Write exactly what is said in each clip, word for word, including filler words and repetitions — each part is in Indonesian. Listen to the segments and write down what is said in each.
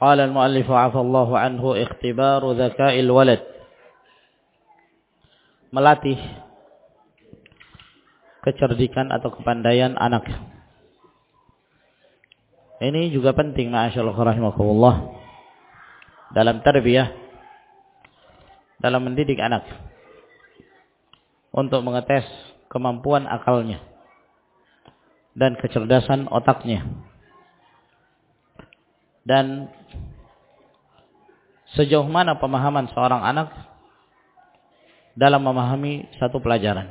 Qala al-muallif afallahu anhu ikhtibaru dzaka'il walad. Melatih kecerdikan atau kepandaian anak. Ini juga penting ma'asyaallah rahimakumullah dalam tarbiyah, dalam mendidik anak, untuk mengetes kemampuan akalnya dan kecerdasan otaknya, dan sejauh mana pemahaman seorang anak dalam memahami satu pelajaran.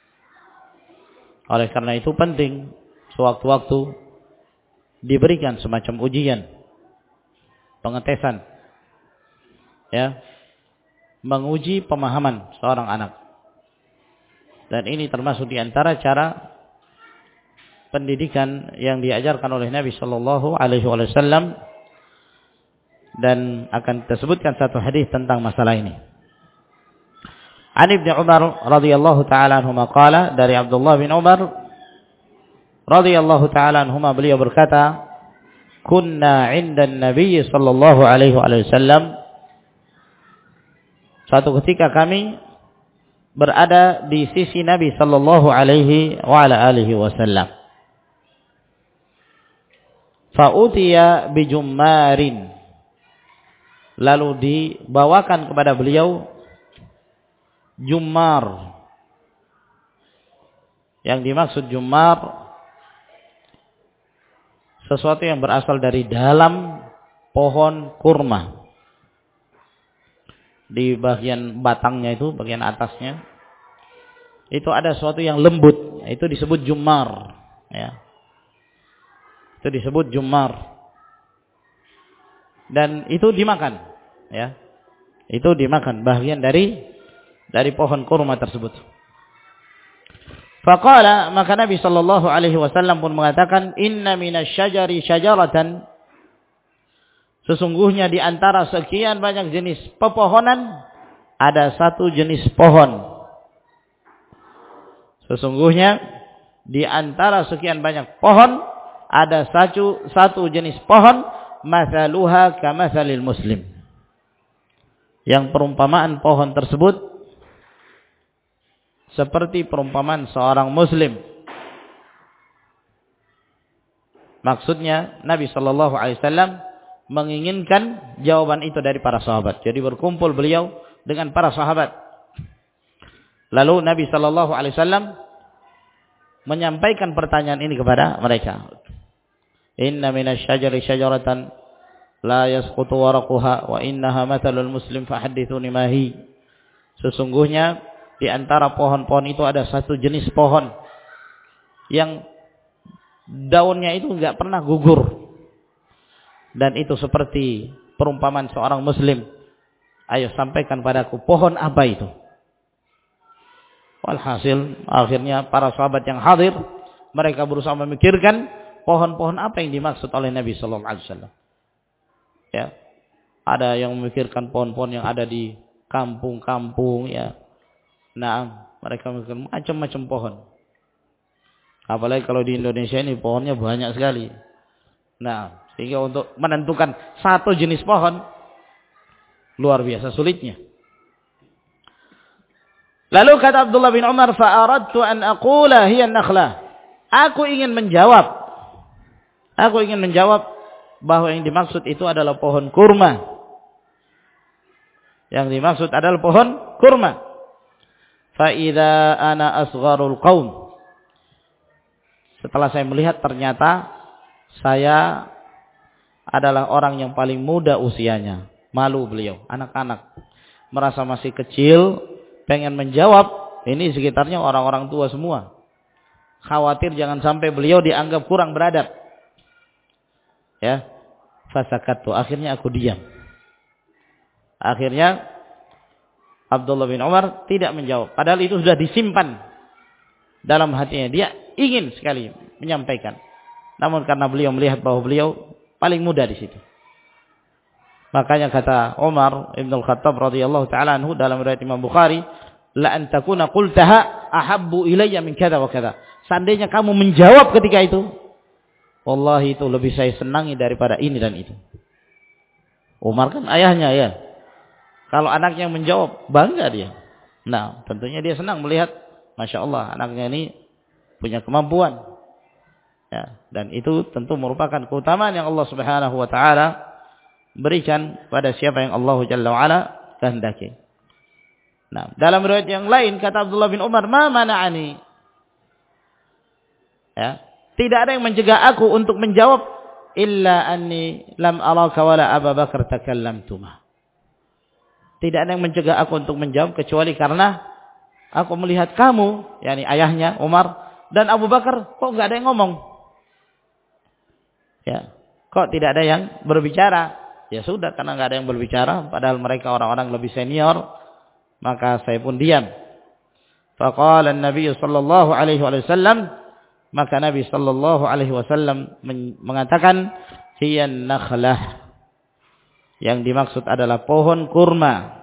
Oleh karena itu penting sewaktu-waktu diberikan semacam ujian, pengetesan, ya, menguji pemahaman seorang anak. Dan ini termasuk di antara cara pendidikan yang diajarkan oleh Nabi Shallallahu Alaihi Wasallam, dan akan disebutkan satu hadis tentang masalah ini. An Ibnu Umar radhiyallahu taala anhuma qala, dari Abdullah bin Umar radhiyallahu taala anhuma, beliau berkata, kunna 'inda an-nabiy sallallahu alaihi wasallam, suatu ketika kami berada di sisi Nabi sallallahu alaihi wa ala alihi wasallam. Fa utiya bi jummarin, lalu dibawakan kepada beliau jummar. Yang dimaksud jummar, sesuatu yang berasal dari dalam pohon kurma. Di bagian batangnya itu, bagian atasnya, itu ada sesuatu yang lembut. Itu disebut jummar, ya. Itu disebut jummar. Dan itu dimakan, ya. Itu dimakan, bagian dari dari pohon kurma tersebut. Faqala, maka Nabi sallallahu alaihi wasallam pun mengatakan, inna minasyajari syajaratan, sesungguhnya di antara sekian banyak jenis pepohonan ada satu jenis pohon. Sesungguhnya di antara sekian banyak pohon ada satu satu jenis pohon, mathaluha kamathalil muslim, yang perumpamaan pohon tersebut seperti perumpamaan seorang muslim. Maksudnya Nabi sallallahu alaihi wasallam menginginkan jawaban itu dari para sahabat. Jadi berkumpul beliau dengan para sahabat. Lalu Nabi sallallahu alaihi wasallam menyampaikan pertanyaan ini kepada mereka. Inna minasyajari syajaratan la yasqutu waraquha wa innaha mathalul muslim fahaddithuni ma hi. Sesungguhnya di antara pohon-pohon itu ada satu jenis pohon yang daunnya itu enggak pernah gugur, dan itu seperti perumpamaan seorang muslim. Ayo sampaikan padaku, pohon apa itu? Walhasil akhirnya para sahabat yang hadir, mereka berusaha memikirkan pohon-pohon apa yang dimaksud oleh Nabi sallallahu alaihi wasallam. Ya. Ada yang memikirkan pohon-pohon yang ada di kampung-kampung, ya. Nah, mereka memikirkan macam-macam pohon. Apalagi kalau di Indonesia ini pohonnya banyak sekali. Nah, sehingga untuk menentukan satu jenis pohon luar biasa sulitnya. Lalu kata Abdullah bin Umar, fa'aradtu an aqula hiya an-nakhlah. Aku ingin menjawab. Aku ingin menjawab bahwa yang dimaksud itu adalah pohon kurma. Yang dimaksud adalah pohon kurma. Fa idza ana asgharul qaum. Setelah saya melihat ternyata saya adalah orang yang paling muda usianya. Malu beliau, anak-anak, merasa masih kecil, pengen menjawab. Ini sekitarnya orang-orang tua semua. Khawatir jangan sampai beliau dianggap kurang beradab. Ya. Fasakattu, akhirnya aku diam. Akhirnya Abdullah bin Umar tidak menjawab. Padahal itu sudah disimpan dalam hatinya. Dia ingin sekali menyampaikan. Namun karena beliau melihat bahwa beliau paling muda di situ. Makanya kata Umar Ibn Al-Khattab radhiyallahu ta'ala anhu dalam riwayat Imam Bukhari, la an takuna qultaha ahabbu ilayya min kadza wa kadza. Seandainya kamu menjawab ketika itu, wallahi itu lebih saya senangi daripada ini dan itu. Umar kan ayahnya ya. Kalau anaknya menjawab, bangga dia. Nah, tentunya dia senang melihat, Masya Allah, anaknya ini punya kemampuan. Ya, dan itu tentu merupakan keutamaan yang Allah Subhanahu wa taala berikan pada siapa yang Allah Jalla wa ala kehendaki. Nah, dalam riwayat yang lain kata Abdullah bin Umar, "Ma mana'ani?" Ya, tidak ada yang mencegah aku untuk menjawab illa anni lam araka wala Abu Bakar takallamtuma. Tidak ada yang mencegah aku untuk menjawab kecuali karena aku melihat kamu, yakni ayahnya Umar dan Abu Bakar, kok enggak ada yang ngomong. Ya, kok tidak ada yang berbicara? Ya sudah, karena enggak ada yang berbicara, padahal mereka orang-orang lebih senior, maka saya pun diam. Faqala an-nabiy sallallahu alaihi wasallam, maka Nabi sallallahu alaihi wasallam mengatakan, hiyan nakhlah. Yang dimaksud adalah pohon kurma.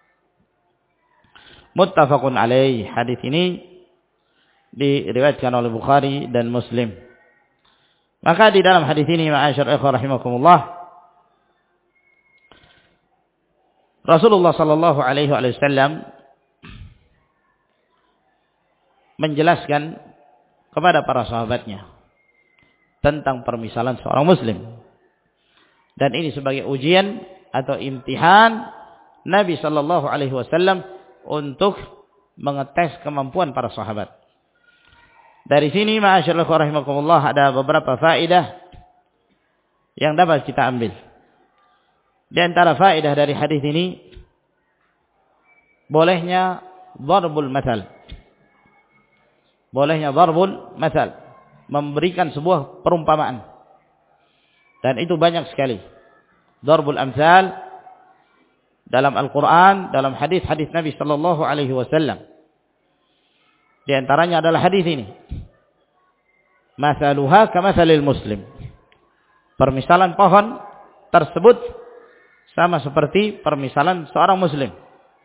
Muttafaqun alaih. Hadis ini diriwayatkan oleh Bukhari dan Muslim. Maka di dalam hadis ini, ma'asyar ikhwah rahimakumullah, Rasulullah sallallahu alaihi wasallam menjelaskan kepada para sahabatnya tentang permisalan seorang muslim. Dan ini sebagai ujian atau imtihan Nabi sallallahu alaihi wasallam untuk mengetes kemampuan para sahabat. Dari sini ma'asyiral rahimakumullah ada beberapa faedah yang dapat kita ambil. Di antara faedah dari hadis ini, bolehnya darbul mathal. Bolehnya darbul mathal, memberikan sebuah perumpamaan. Dan itu banyak sekali. Darbul amthal dalam Al-Quran, dalam hadis-hadis Nabi sallallahu alaihi wasallam. Di antaranya adalah hadis ini. Mathaluha kamathalil muslim. Permisalan pohon tersebut sama seperti permisalan seorang muslim.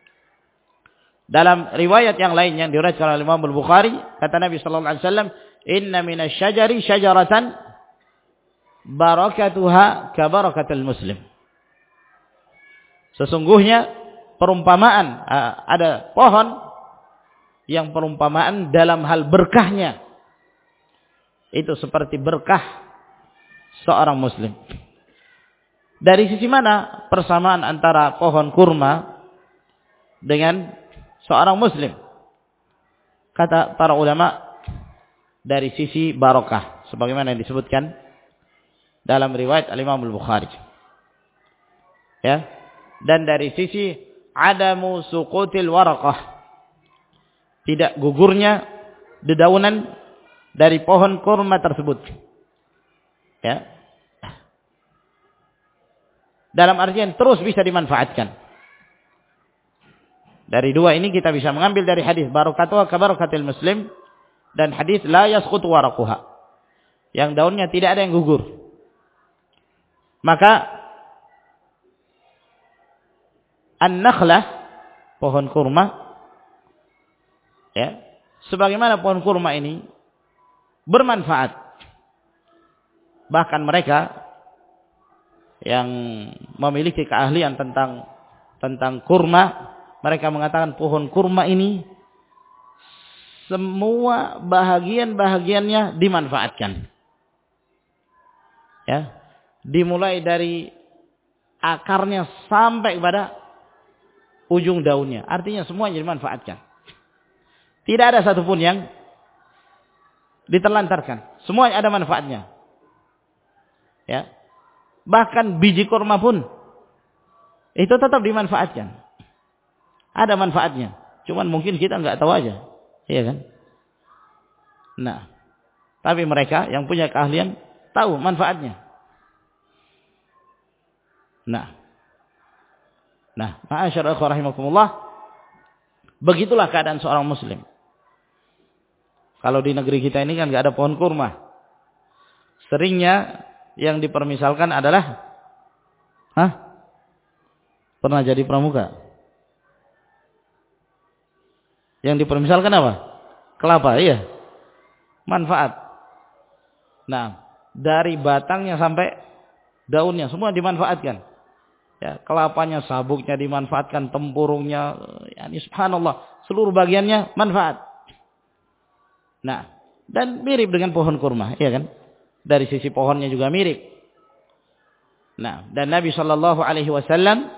Dalam riwayat yang lain yang diriwayatkan oleh Imam Al-Bukhari, kata Nabi sallallahu alaihi wasallam, "Inna minasyajari syajaratan barakatuha kabarakatul muslim." Sesungguhnya perumpamaan, ada pohon yang perumpamaan dalam hal berkahnya itu seperti berkah seorang muslim. Dari sisi mana persamaan antara pohon kurma dengan seorang muslim? Kata para ulama, dari sisi barakah, sebagaimana yang disebutkan dalam riwayat Al-Imam Al-Bukhari. Ya. Dan dari sisi adamu suqutil waraqah, tidak gugurnya dedaunan dari pohon kurma tersebut. Ya. Dalam artian terus bisa dimanfaatkan. Dari dua ini kita bisa mengambil dari hadis barakatuha kabarakatil muslim dan hadis la yasqutu waraquha, yang daunnya tidak ada yang gugur. Maka an-nakhlah, pohon kurma, ya, sebagaimana pohon kurma ini bermanfaat. Bahkan mereka yang memiliki keahlian tentang tentang kurma, mereka mengatakan pohon kurma ini semua bahagian-bahagiannya dimanfaatkan. Ya, dimulai dari akarnya sampai kepada ujung daunnya. Artinya semuanya dimanfaatkan. Tidak ada satupun yang diterlantarkan. Semuanya ada manfaatnya. Ya. Bahkan biji kurma pun itu tetap dimanfaatkan. Ada manfaatnya. Cuman mungkin kita enggak tahu aja. Iya kan? Nah, tapi mereka yang punya keahlian tahu manfaatnya. Nah. Nah, ma'asyar ikhwah rahimakumullah, begitulah keadaan seorang muslim. Kalau di negeri kita ini kan enggak ada pohon kurma. Seringnya yang dipermisalkan adalah, hah? Pernah jadi pramuka? Yang dipermisalkan apa? Kelapa, iya. Manfaat. Nah, dari batangnya sampai daunnya semua dimanfaatkan. Ya, kelapanya, sabuknya dimanfaatkan, tempurungnya, ya, subhanallah, seluruh bagiannya manfaat. Nah, dan mirip dengan pohon kurma, ya kan? Dari sisi pohonnya juga mirip. Nah, dan Nabi Shallallahu Alaihi Wasallam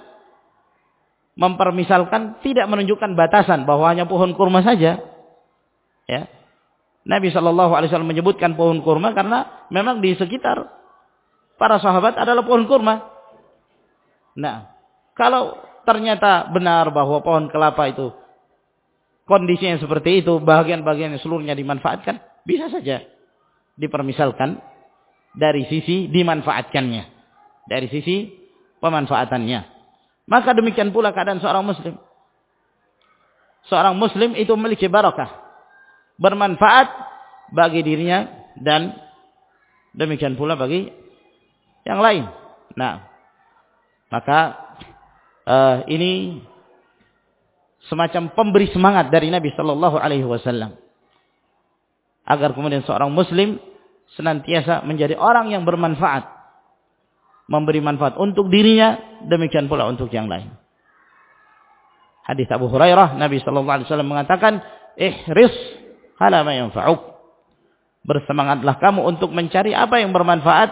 mempermisalkan, tidak menunjukkan batasan bahwa hanya pohon kurma saja. Ya, Nabi Shallallahu Alaihi Wasallam menyebutkan pohon kurma karena memang di sekitar para sahabat adalah pohon kurma. Nah, kalau ternyata benar bahwa pohon kelapa itu kondisinya seperti itu, bagian-bagian seluruhnya dimanfaatkan, bisa saja dipermisalkan dari sisi dimanfaatkannya, dari sisi pemanfaatannya. Maka demikian pula keadaan seorang muslim. Seorang muslim itu memiliki barakah, bermanfaat bagi dirinya dan demikian pula bagi yang lain. Nah, maka uh, ini semacam pemberi semangat dari Nabi Sallallahu Alaihi Wasallam agar kemudian seorang muslim senantiasa menjadi orang yang bermanfaat, memberi manfaat untuk dirinya, demikian pula untuk yang lain. Hadis Abu Hurairah, Nabi Sallallahu Alaihi Wasallam mengatakan, ihris ala ma yanfa'uk, bersemangatlah kamu untuk mencari apa yang bermanfaat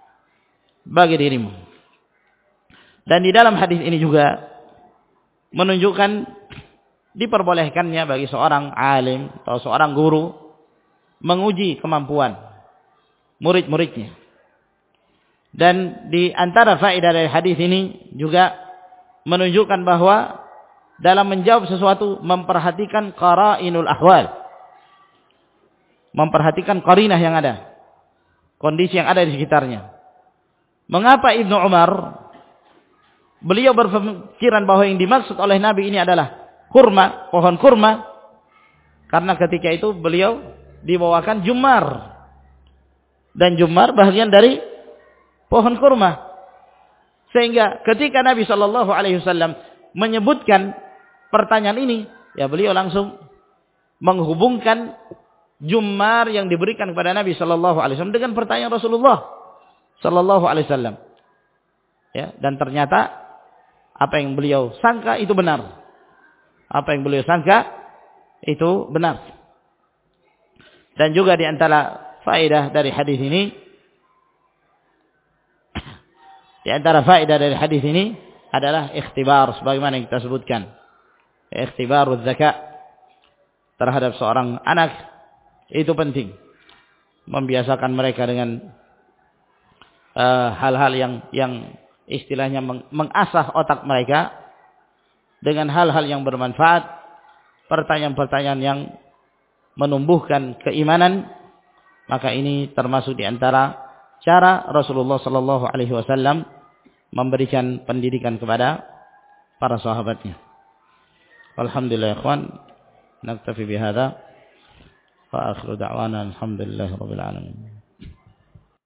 bagi dirimu. Dan di dalam hadis ini juga menunjukkan diperbolehkannya bagi seorang alim atau seorang guru menguji kemampuan murid-muridnya. Dan di antara faedah dari hadis ini juga menunjukkan bahwa dalam menjawab sesuatu memperhatikan qara'inul ahwal, memperhatikan qarinah yang ada, kondisi yang ada di sekitarnya. Mengapa Ibnu Umar beliau berpikiran bahwa yang dimaksud oleh Nabi ini adalah kurma, pohon kurma? Karena ketika itu beliau dibawakan jumar. Dan jumar bagian dari pohon kurma. Sehingga ketika Nabi Shallallahu Alaihi Wasallam menyebutkan pertanyaan ini, ya beliau langsung menghubungkan jumar yang diberikan kepada Nabi Shallallahu Alaihi Wasallam dengan pertanyaan Rasulullah Shallallahu Alaihi Wasallam. Ya, dan ternyata apa yang beliau sangka itu benar. Apa yang beliau sangka itu benar. Dan juga di antara faedah dari hadis ini, di antara faedah dari hadis ini adalah ikhtibar, sebagaimana yang kita sebutkan. Ikhtibaruz zakat terhadap seorang anak itu penting. Membiasakan mereka dengan uh, hal-hal yang yang istilahnya mengasah otak mereka dengan hal-hal yang bermanfaat, pertanyaan-pertanyaan yang menumbuhkan keimanan. Maka ini termasuk di antara cara Rasulullah Sallallahu Alaihi Wasallam memberikan pendidikan kepada para sahabatnya. Alhamdulillah, ikhwan, naktafi bihadza wa akhiru da'wana alhamdulillahirabbil alamin.